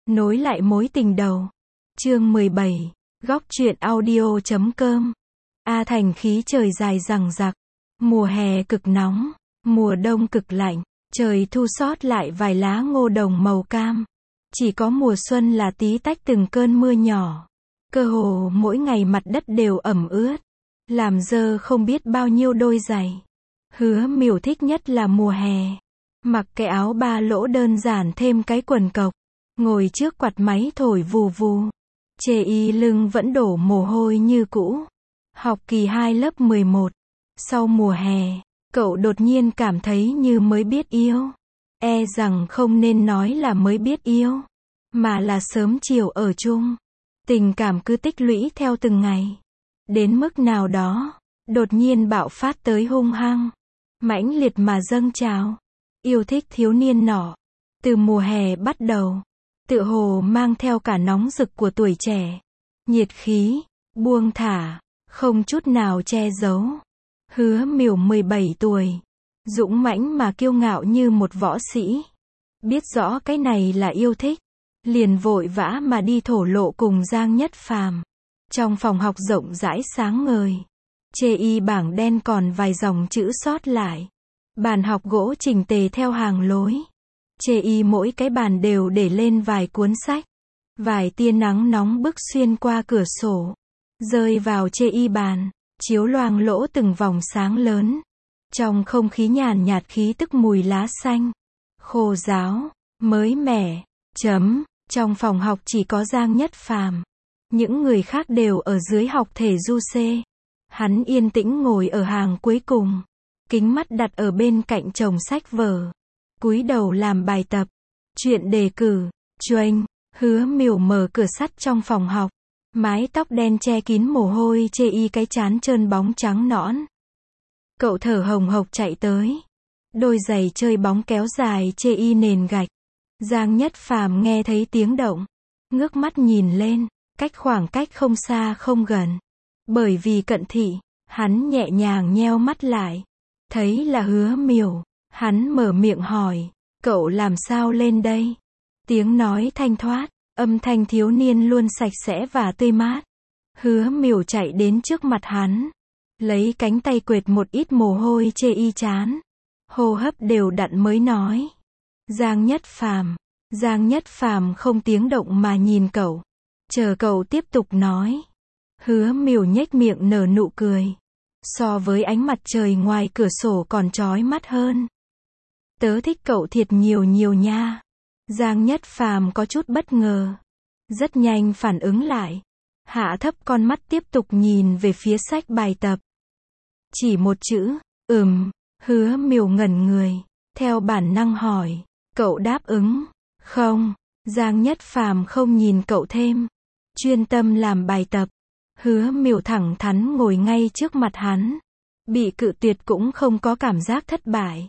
Nối lại mối tình đầu. Chương 17. Góc truyện audio.com. A Thành khí trời dài dằng dặc. Mùa hè cực nóng, mùa đông cực lạnh, trời thu sót lại vài lá ngô đồng màu cam. Chỉ có mùa xuân là tí tách từng cơn mưa nhỏ. Cơ hồ mỗi ngày mặt đất đều ẩm ướt, làm dơ không biết bao nhiêu đôi giày. Hứa Miểu thích nhất là mùa hè. Mặc cái áo ba lỗ đơn giản thêm cái quần cộc, ngồi trước quạt máy thổi vù vù. Chê y lưng vẫn đổ mồ hôi như cũ. Học kỳ 2 lớp 11. Sau mùa hè, cậu đột nhiên cảm thấy như mới biết yêu. E rằng không nên nói là mới biết yêu, mà là sớm chiều ở chung. Tình cảm cứ tích lũy theo từng ngày. Đến mức nào đó, đột nhiên bạo phát tới hung hăng, mãnh liệt mà dâng trào. Yêu thích thiếu niên nọ, từ mùa hè bắt đầu, tựa hồ mang theo cả nóng rực của tuổi trẻ, nhiệt khí, buông thả, không chút nào che giấu. Hứa Miểu 17 tuổi, dũng mãnh mà kiêu ngạo như một võ sĩ. Biết rõ cái này là yêu thích, liền vội vã mà đi thổ lộ cùng Giang Nhất Phàm. Trong phòng học rộng rãi sáng ngời, chê y bảng đen còn vài dòng chữ sót lại. Bàn học gỗ chỉnh tề theo hàng lối. Chê y mỗi cái bàn đều để lên vài cuốn sách. Vài tia nắng nóng bức xuyên qua cửa sổ, rơi vào chê y bàn, chiếu loang lỗ từng vòng sáng lớn. Trong không khí nhàn nhạt khí tức mùi lá xanh, khô ráo, mới mẻ. Trong phòng học chỉ có Giang Nhất Phàm. Những người khác đều ở dưới học thể du C. Hắn yên tĩnh ngồi ở hàng cuối cùng, kính mắt đặt ở bên cạnh chồng sách vở, cúi đầu làm bài tập. Chuyện đề cử, choanh. Hứa Miểu mở cửa sắt trong phòng học, mái tóc đen che kín mồ hôi chê y cái trán trơn bóng trắng nõn. Cậu thở hồng hộc chạy tới, đôi giày chơi bóng kéo dài chê y nền gạch. Giang Nhất Phàm nghe thấy tiếng động, ngước mắt nhìn lên, khoảng cách không xa không gần. Bởi vì cận thị, hắn nhẹ nhàng nheo mắt lại, thấy là Hứa Miểu, hắn mở miệng hỏi, cậu làm sao lên đây? Tiếng nói thanh thoát, âm thanh thiếu niên luôn sạch sẽ và tươi mát. Hứa Miểu chạy đến trước mặt hắn, lấy cánh tay quệt một ít mồ hôi chê y trán, hô hấp đều đặn mới nói. Giang Nhất Phàm. Giang Nhất Phàm không tiếng động mà nhìn cậu, chờ cậu tiếp tục nói. Hứa Miểu nhếch miệng nở nụ cười, so với ánh mặt trời ngoài cửa sổ còn chói mắt hơn. Tớ thích cậu thiệt nhiều nhiều nha. Giang Nhất Phàm có chút bất ngờ, rất nhanh phản ứng lại, hạ thấp con mắt tiếp tục nhìn về phía sách bài tập. Chỉ một chữ, Hứa Miểu ngẩn người, theo bản năng hỏi, cậu đáp ứng, không? Giang Nhất Phàm không nhìn cậu thêm, chuyên tâm làm bài tập. Hứa Miểu thẳng thắn ngồi ngay trước mặt hắn, bị cự tuyệt cũng không có cảm giác thất bại.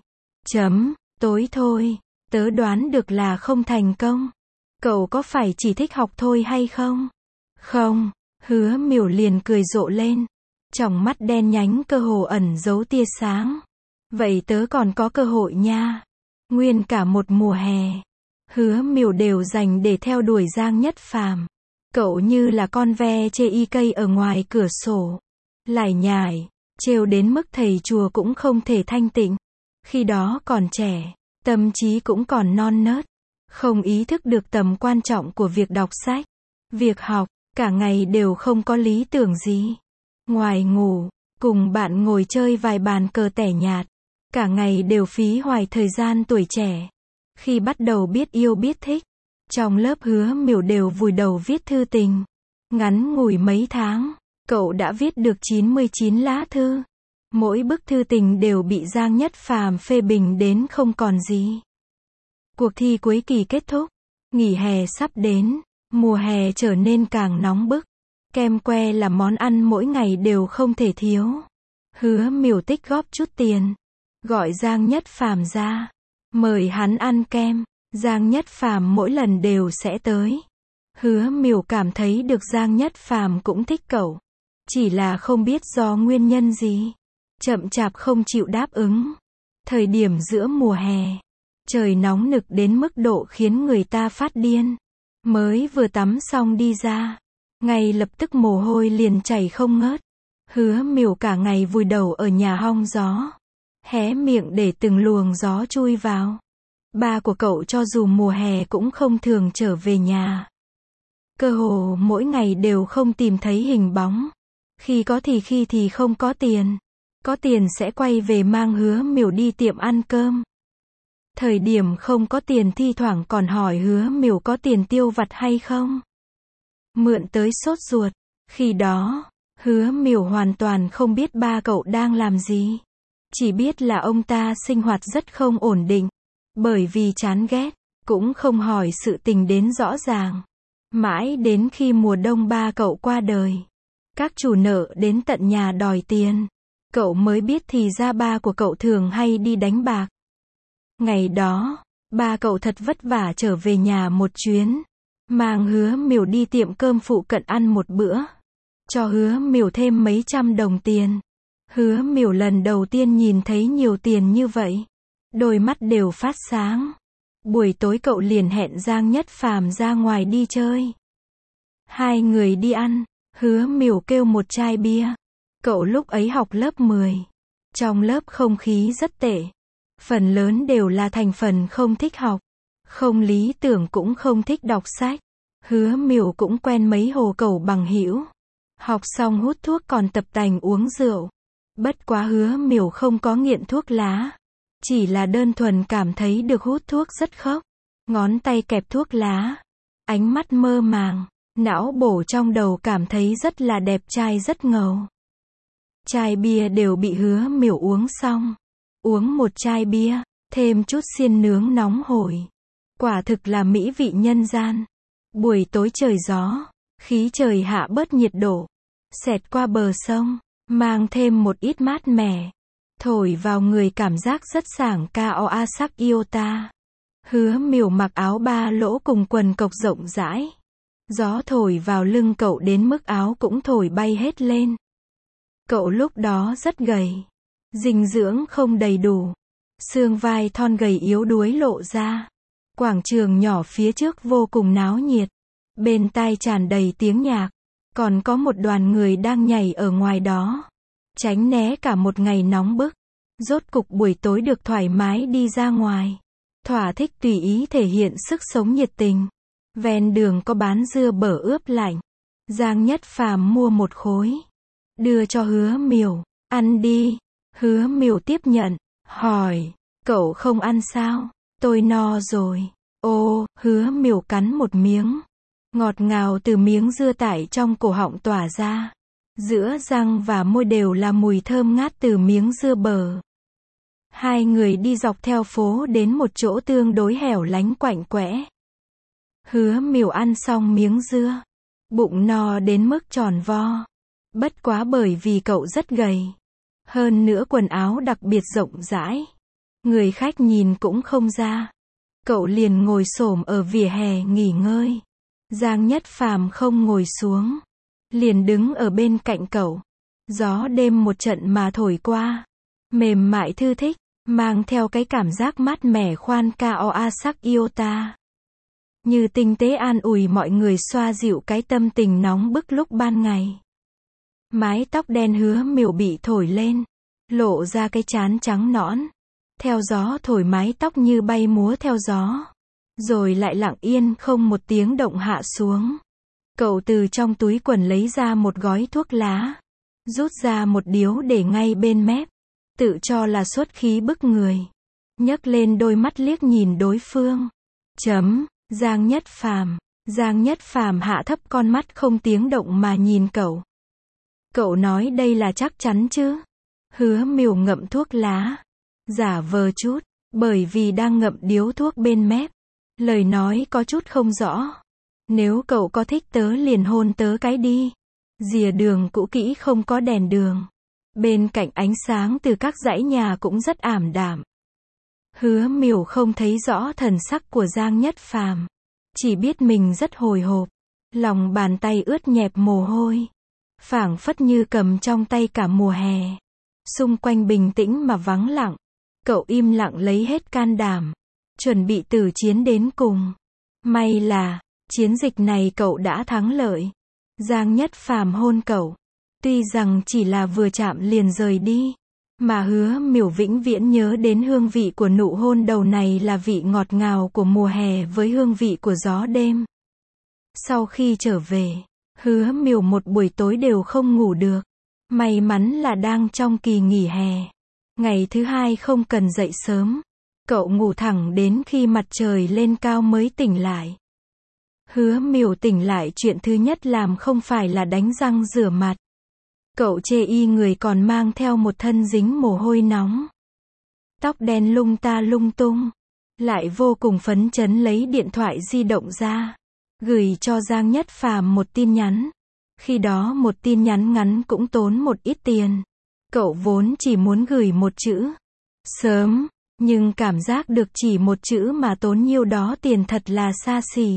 Tối thôi, tớ đoán được là không thành công. Cậu có phải chỉ thích học thôi hay không? Không. Hứa Miểu liền cười rộ lên, tròng mắt đen nhánh cơ hồ ẩn giấu tia sáng. Vậy tớ còn có cơ hội nha. Nguyên cả một mùa hè, Hứa Miểu đều dành để theo đuổi Giang Nhất Phàm. Cậu như là con ve chê y cây ở ngoài cửa sổ, lải nhải, trêu đến mức thầy chùa cũng không thể thanh tịnh. Khi đó còn trẻ, tâm trí cũng còn non nớt, không ý thức được tầm quan trọng của việc đọc sách, việc học, cả ngày đều không có lý tưởng gì. Ngoài ngủ, cùng bạn ngồi chơi vài bàn cờ tẻ nhạt, cả ngày đều phí hoài thời gian tuổi trẻ. Khi bắt đầu biết yêu biết thích, trong lớp Hứa Miểu đều vùi đầu viết thư tình. Ngắn ngủi mấy tháng, cậu đã viết được 99 lá thư. Mỗi bức thư tình đều bị Giang Nhất Phàm phê bình đến không còn gì. Cuộc thi cuối kỳ kết thúc, nghỉ hè sắp đến, mùa hè trở nên càng nóng bức. Kem que là món ăn mỗi ngày đều không thể thiếu. Hứa Miểu tích góp chút tiền, gọi Giang Nhất Phàm ra, mời hắn ăn kem. Giang Nhất Phàm mỗi lần đều sẽ tới. Hứa Miểu cảm thấy được Giang Nhất Phàm cũng thích cậu, chỉ là không biết do nguyên nhân gì, chậm chạp không chịu đáp ứng. Thời điểm giữa mùa hè, trời nóng nực đến mức độ khiến người ta phát điên. Mới vừa tắm xong đi ra, ngay lập tức mồ hôi liền chảy không ngớt. Hứa Miểu cả ngày vùi đầu ở nhà hong gió, hé miệng để từng luồng gió chui vào. Ba của cậu cho dù mùa hè cũng không thường trở về nhà. Cơ hồ mỗi ngày đều không tìm thấy hình bóng. Khi thì không có tiền. Có tiền sẽ quay về mang Hứa Miểu đi tiệm ăn cơm. Thời điểm không có tiền thi thoảng còn hỏi Hứa Miểu có tiền tiêu vặt hay không. Mượn tới sốt ruột. Khi đó, Hứa Miểu hoàn toàn không biết ba cậu đang làm gì. Chỉ biết là ông ta sinh hoạt rất không ổn định. Bởi vì chán ghét, cũng không hỏi sự tình đến rõ ràng. Mãi đến khi mùa đông ba cậu qua đời, các chủ nợ đến tận nhà đòi tiền, cậu mới biết thì ra ba của cậu thường hay đi đánh bạc. Ngày đó, ba cậu thật vất vả trở về nhà một chuyến, mang Hứa Miểu đi tiệm cơm phụ cận ăn một bữa, cho Hứa Miểu thêm mấy trăm đồng tiền. Hứa Miểu lần đầu tiên nhìn thấy nhiều tiền như vậy, đôi mắt đều phát sáng. Buổi tối cậu liền hẹn Giang Nhất Phàm ra ngoài đi chơi. Hai người đi ăn, Hứa Miểu kêu một chai bia. Cậu lúc ấy học lớp 10. Trong lớp không khí rất tệ. Phần lớn đều là thành phần không thích học, không lý tưởng cũng không thích đọc sách. Hứa Miểu cũng quen mấy hồ cẩu bằng hữu. Học xong hút thuốc còn tập tành uống rượu. Bất quá Hứa Miểu không có nghiện thuốc lá. Chỉ là đơn thuần cảm thấy được hút thuốc rất khốc. Ngón tay kẹp thuốc lá. Ánh mắt mơ màng. Não bổ trong đầu cảm thấy rất là đẹp trai rất ngầu. Chai bia đều bị Hứa Miểu uống xong. Uống một chai bia, thêm chút xiên nướng nóng hổi. Quả thực là mỹ vị nhân gian. Buổi tối trời gió, khí trời hạ bớt nhiệt độ. Xẹt qua bờ sông, mang thêm một ít mát mẻ. Thổi vào người cảm giác rất sảng Koa sắc Iota. Hứa Miểu mặc áo ba lỗ cùng quần cộc rộng rãi. Gió thổi vào lưng cậu đến mức áo cũng thổi bay hết lên. Cậu lúc đó rất gầy. Dinh dưỡng không đầy đủ. Xương vai thon gầy yếu đuối lộ ra. Quảng trường nhỏ phía trước vô cùng náo nhiệt. Bên tai tràn đầy tiếng nhạc. Còn có một đoàn người đang nhảy ở ngoài đó. Tránh né cả một ngày nóng bức. Rốt cục buổi tối được thoải mái đi ra ngoài. Thỏa thích tùy ý thể hiện sức sống nhiệt tình. Ven đường có bán dưa bở ướp lạnh. Giang Nhất Phàm mua một khối. Đưa cho Hứa Miểu. Ăn đi. Hứa Miểu tiếp nhận. Hỏi. Cậu không ăn sao? Tôi no rồi. Ô, Hứa Miểu cắn một miếng. Ngọt ngào từ miếng dưa tại trong cổ họng tỏa ra. Giữa răng và môi đều là mùi thơm ngát từ miếng dưa bở. Hai người đi dọc theo phố đến một chỗ tương đối hẻo lánh quạnh quẽ. Hứa Miểu ăn xong miếng dưa. Bụng no đến mức tròn vo. Bất quá bởi vì cậu rất gầy. Hơn nữa quần áo đặc biệt rộng rãi. Người khách nhìn cũng không ra. Cậu liền ngồi xổm ở vỉa hè nghỉ ngơi. Giang Nhất Phàm không ngồi xuống. Liền đứng ở bên cạnh cậu. Gió đêm một trận mà thổi qua. Mềm mại thư thích. Mang theo cái cảm giác mát mẻ khoan Koa sắc Iota. Như tinh tế an ủi mọi người xoa dịu cái tâm tình nóng bức lúc ban ngày. Mái tóc đen Hứa Miểu bị thổi lên. Lộ ra cái trán trắng nõn. Theo gió thổi mái tóc như bay múa theo gió. Rồi lại lặng yên không một tiếng động hạ xuống. Cậu từ trong túi quần lấy ra một gói thuốc lá. Rút ra một điếu để ngay bên mép. Tự cho là xuất khí bức người. Nhấc lên đôi mắt liếc nhìn đối phương. Giang Nhất Phàm. Giang Nhất Phàm hạ thấp con mắt không tiếng động mà nhìn cậu. Cậu nói đây là chắc chắn chứ? Hứa Miểu ngậm thuốc lá. Giả vờ chút. Bởi vì đang ngậm điếu thuốc bên mép. Lời nói có chút không rõ. Nếu cậu có thích tớ liền hôn tớ cái đi. Rìa đường cũ kỹ không có đèn đường. Bên cạnh ánh sáng từ các dãy nhà cũng rất ảm đạm. Hứa Miểu không thấy rõ thần sắc của Giang Nhất Phàm. Chỉ biết mình rất hồi hộp. Lòng bàn tay ướt nhẹp mồ hôi. Phảng phất như cầm trong tay cả mùa hè. Xung quanh bình tĩnh mà vắng lặng. Cậu im lặng lấy hết can đảm. Chuẩn bị tử chiến đến cùng. May là, Chiến dịch này cậu đã thắng lợi. Giang Nhất Phàm hôn cậu. Tuy rằng chỉ là vừa chạm liền rời đi, mà Hứa Miểu vĩnh viễn nhớ đến hương vị của nụ hôn đầu này là vị ngọt ngào của mùa hè với hương vị của gió đêm. Sau khi trở về, Hứa Miểu một buổi tối đều không ngủ được. May mắn là đang trong kỳ nghỉ hè. Ngày thứ hai không cần dậy sớm. Cậu ngủ thẳng đến khi mặt trời lên cao mới tỉnh lại. Hứa Miểu tỉnh lại chuyện thứ nhất làm không phải là đánh răng rửa mặt. Cậu chê y người còn mang theo một thân dính mồ hôi nóng. Tóc đen lung ta lung tung. Lại vô cùng phấn chấn lấy điện thoại di động ra. Gửi cho Giang Nhất Phàm một tin nhắn. Khi đó một tin nhắn ngắn cũng tốn một ít tiền. Cậu vốn chỉ muốn gửi một chữ sớm, nhưng cảm giác được chỉ một chữ mà tốn nhiêu đó tiền thật là xa xỉ.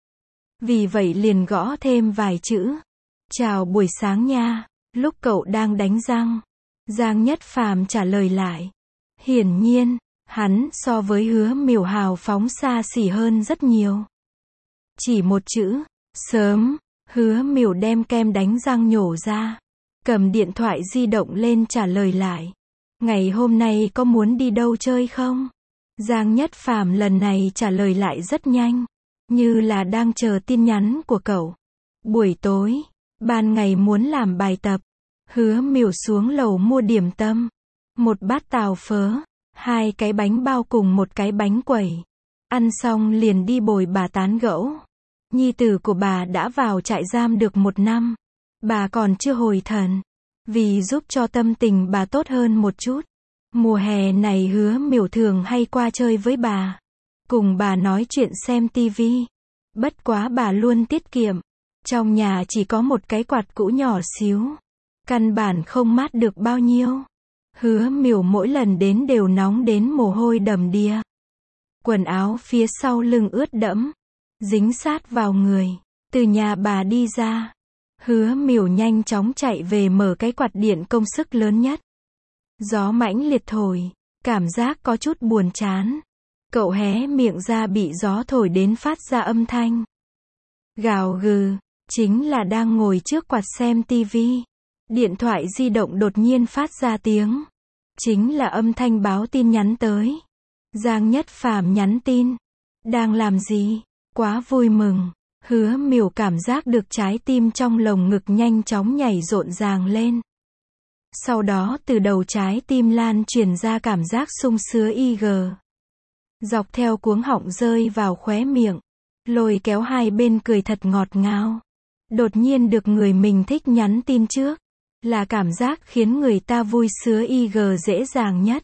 Vì vậy liền gõ thêm vài chữ. Chào buổi sáng nha. Lúc cậu đang đánh răng, Giang Nhất Phàm trả lời lại. Hiển nhiên, hắn so với Hứa Miểu hào phóng xa xỉ hơn rất nhiều. Chỉ một chữ sớm. Hứa Miểu đem kem đánh răng nhổ ra, cầm điện thoại di động lên trả lời lại. Ngày hôm nay có muốn đi đâu chơi không? Giang Nhất Phàm lần này trả lời lại rất nhanh, như là đang chờ tin nhắn của cậu. Buổi tối, ban ngày muốn làm bài tập. Hứa Miểu xuống lầu mua điểm tâm, một bát tàu phớ, 2 cái bánh bao cùng một cái bánh quẩy. Ăn xong liền đi bồi bà tán gẫu. Nhi tử của bà đã vào trại giam được 1 năm. Bà còn chưa hồi thần. Vì giúp cho tâm tình bà tốt hơn một chút. Mùa hè này Hứa Miểu thường hay qua chơi với bà. Cùng bà nói chuyện xem tivi. Bất quá bà luôn tiết kiệm. Trong nhà chỉ có một cái quạt cũ nhỏ xíu. Căn bản không mát được bao nhiêu. Hứa Miểu mỗi lần đến đều nóng đến mồ hôi đầm đìa. Quần áo phía sau lưng ướt đẫm. Dính sát vào người. Từ nhà bà đi ra. Hứa Miểu nhanh chóng chạy về mở cái quạt điện công suất lớn nhất. Gió mãnh liệt thổi. Cảm giác có chút buồn chán. Cậu hé miệng ra bị gió thổi đến phát ra âm thanh. Gào gừ. Chính là đang ngồi trước quạt xem tivi. Điện thoại di động đột nhiên phát ra tiếng. Chính là âm thanh báo tin nhắn tới. Giang Nhất Phàm nhắn tin. Đang làm gì? Quá vui mừng. Hứa Miểu cảm giác được trái tim trong lồng ngực nhanh chóng nhảy rộn ràng lên. Sau đó từ đầu trái tim lan truyền ra cảm giác sung sướng IG. Dọc theo cuống họng rơi vào khóe miệng. Lôi kéo hai bên cười thật ngọt ngào. Đột nhiên được người mình thích nhắn tin trước. Là cảm giác khiến người ta vui sướng IG dễ dàng nhất.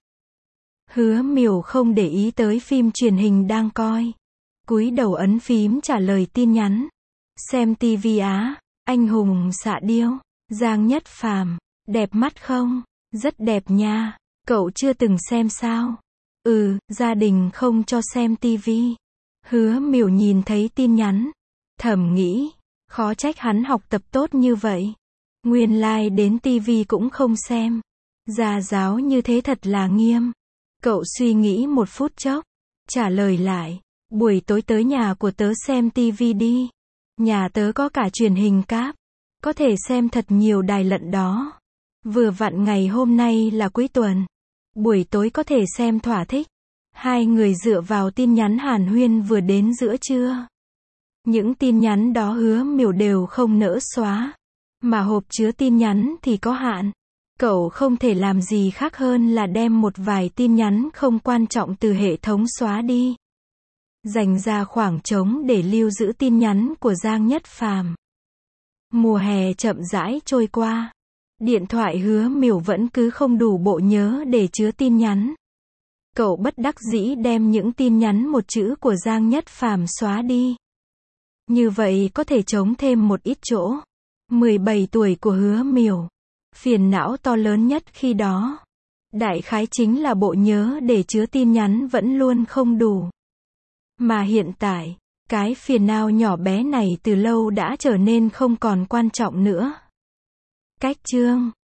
Hứa Miểu không để ý tới phim truyền hình đang coi. Cúi đầu ấn phím trả lời tin nhắn. Xem tivi á, anh hùng xạ điêu, Giang Nhất Phàm, đẹp mắt không? Rất đẹp nha, cậu chưa từng xem sao? Gia đình không cho xem tivi. Hứa Miểu nhìn thấy tin nhắn, thầm nghĩ, khó trách hắn học tập tốt như vậy. Nguyên lai đến tivi cũng không xem. Gia giáo như thế thật là nghiêm. Cậu suy nghĩ một phút chốc, trả lời lại, buổi tối tới nhà của tớ xem tivi đi. Nhà tớ có cả truyền hình cáp, có thể xem thật nhiều đài lận đó. Vừa vặn ngày hôm nay là cuối tuần, buổi tối có thể xem thỏa thích. Hai người dựa vào tin nhắn hàn huyên vừa đến giữa trưa. Những tin nhắn đó Hứa Miểu đều không nỡ xóa, mà hộp chứa tin nhắn thì có hạn. Cậu không thể làm gì khác hơn là đem một vài tin nhắn không quan trọng từ hệ thống xóa đi. Dành ra khoảng trống để lưu giữ tin nhắn của Giang Nhất Phàm. Mùa hè chậm rãi trôi qua. Điện thoại Hứa Miểu vẫn cứ không đủ bộ nhớ để chứa tin nhắn. Cậu bất đắc dĩ đem những tin nhắn một chữ của Giang Nhất Phàm xóa đi. Như vậy có thể trống thêm một ít chỗ. 17 tuổi của Hứa Miểu. Phiền não to lớn nhất khi đó. Đại khái chính là bộ nhớ để chứa tin nhắn vẫn luôn không đủ. Mà hiện tại, cái phiền não nhỏ bé này từ lâu đã trở nên không còn quan trọng nữa. Cách chương